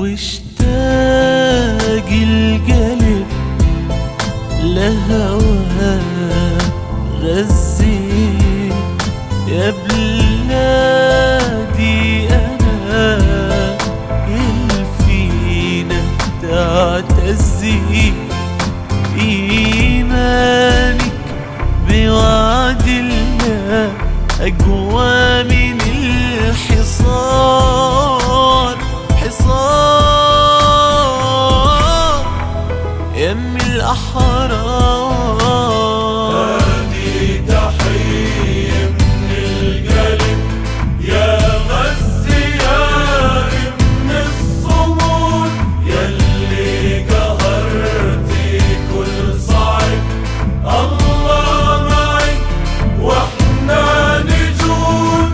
واشتاق القلب لهواها غزي يا بلادي أنا يلفينا تعتزي إيمانك بوعد الله أقوى من الحصار حصار يم الأحرار. هذه تحية من القلب يا غزي يا ابن الصمود يلي قهرتي كل صعب. الله معك واحنا نجود.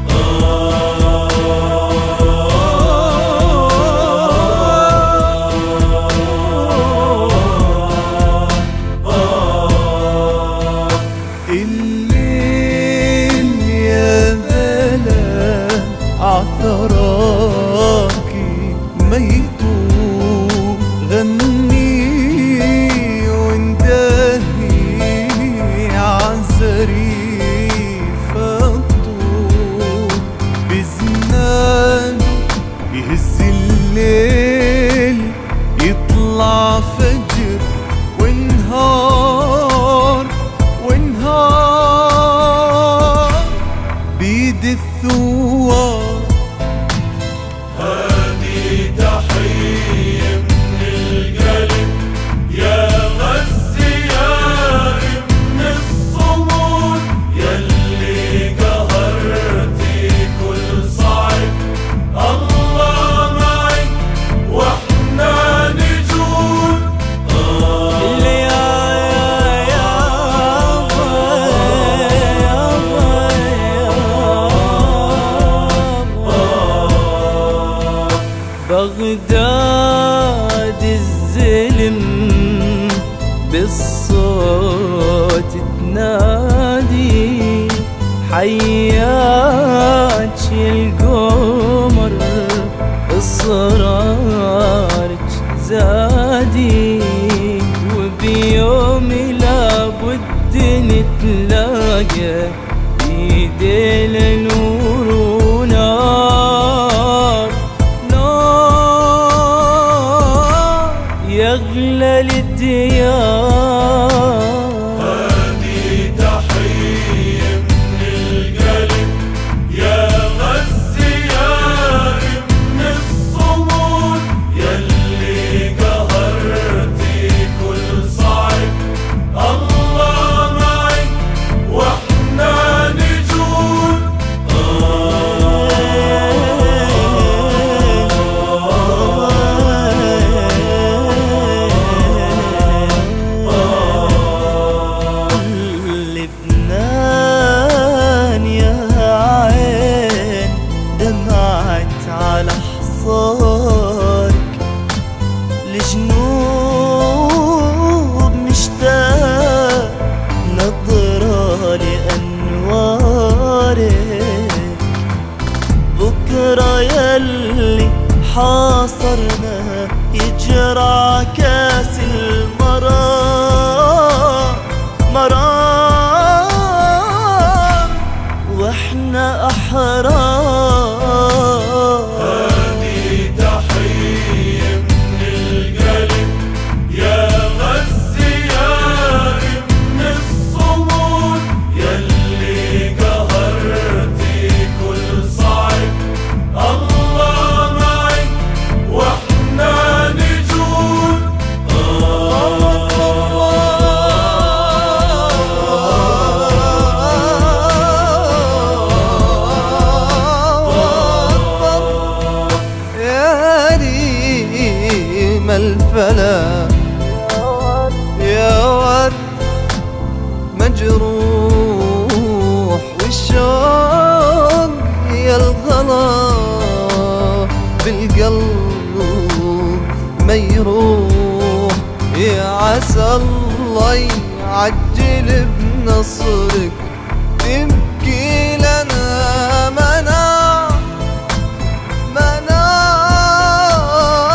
الليل يا بلا عثراكي ميتون غني واندهي عالزريف الطول بزنان يهز الليل يطلع فجر ونهار بيد الثوار. هذه تحية من القلب يا غزي يا ابن الصمود يلي قهرتي كل صعب. الله معك واحنا نجود. بغداد الزلم بالصوت تنادي حياك القمر اصرارك زادي وبيوم لابد نتلاقى بيدينا نور ونار يغلى للديار. هذه تحية من القلب يا غزي يا ابن الصمود يلي قهرتي كل صعب. الله معك واحنا نجود. على حصارك لجنوب مشتاق نظرة لأنوارك بكرة يلي حاصرنا يجرى كاس المرار مرار واحنا أحرار. الفلا يا ورد مجروح والشوق يا الغلا بالقلب ما يروح. يا عسى الله يعجل بنصرك تبكي لنا منار منار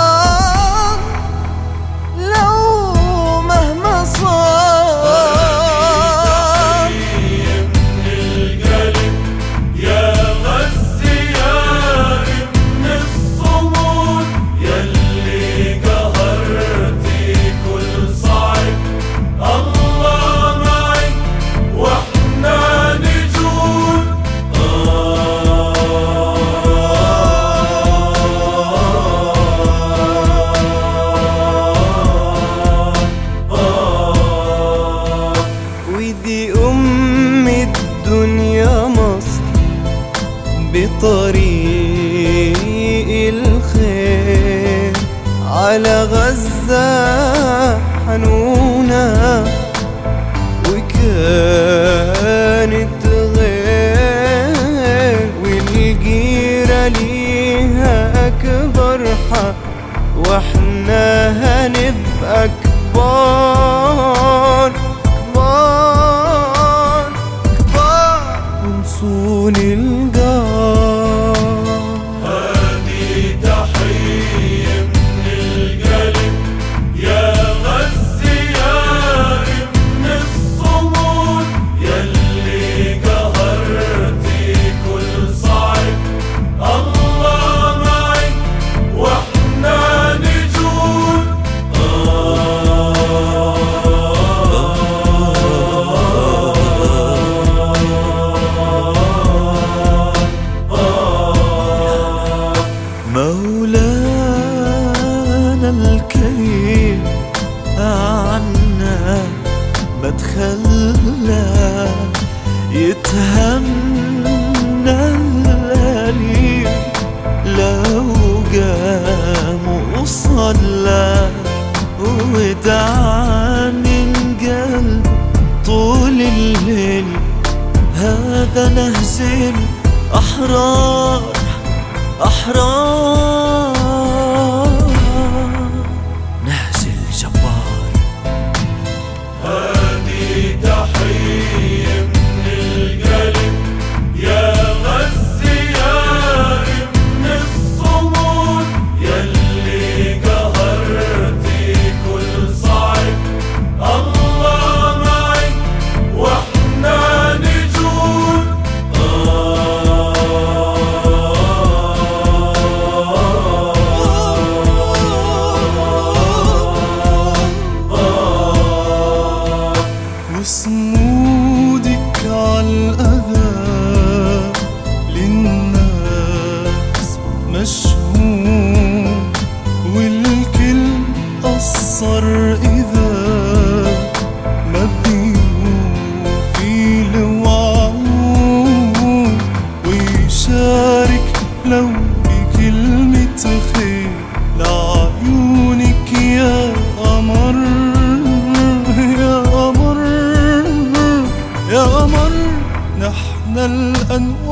خلى يتهنى الليل لو قام وصلى ودعاني انقلب طول الليل. هذا نهز الأحرار أحرار، نهز الجبار. هذه تحية من القلب يا غزي يا ابن الصمود، يلي قهرتي كل صعب. الله معك واحنا نجود. وصمودك عالأذى للناس مشهود، والكل قصر إذا ما بيوفي الوعود، ويشارك لو بكلمة خير لعيونك يا قمر يا قمر يا قمر. نحن الأنوار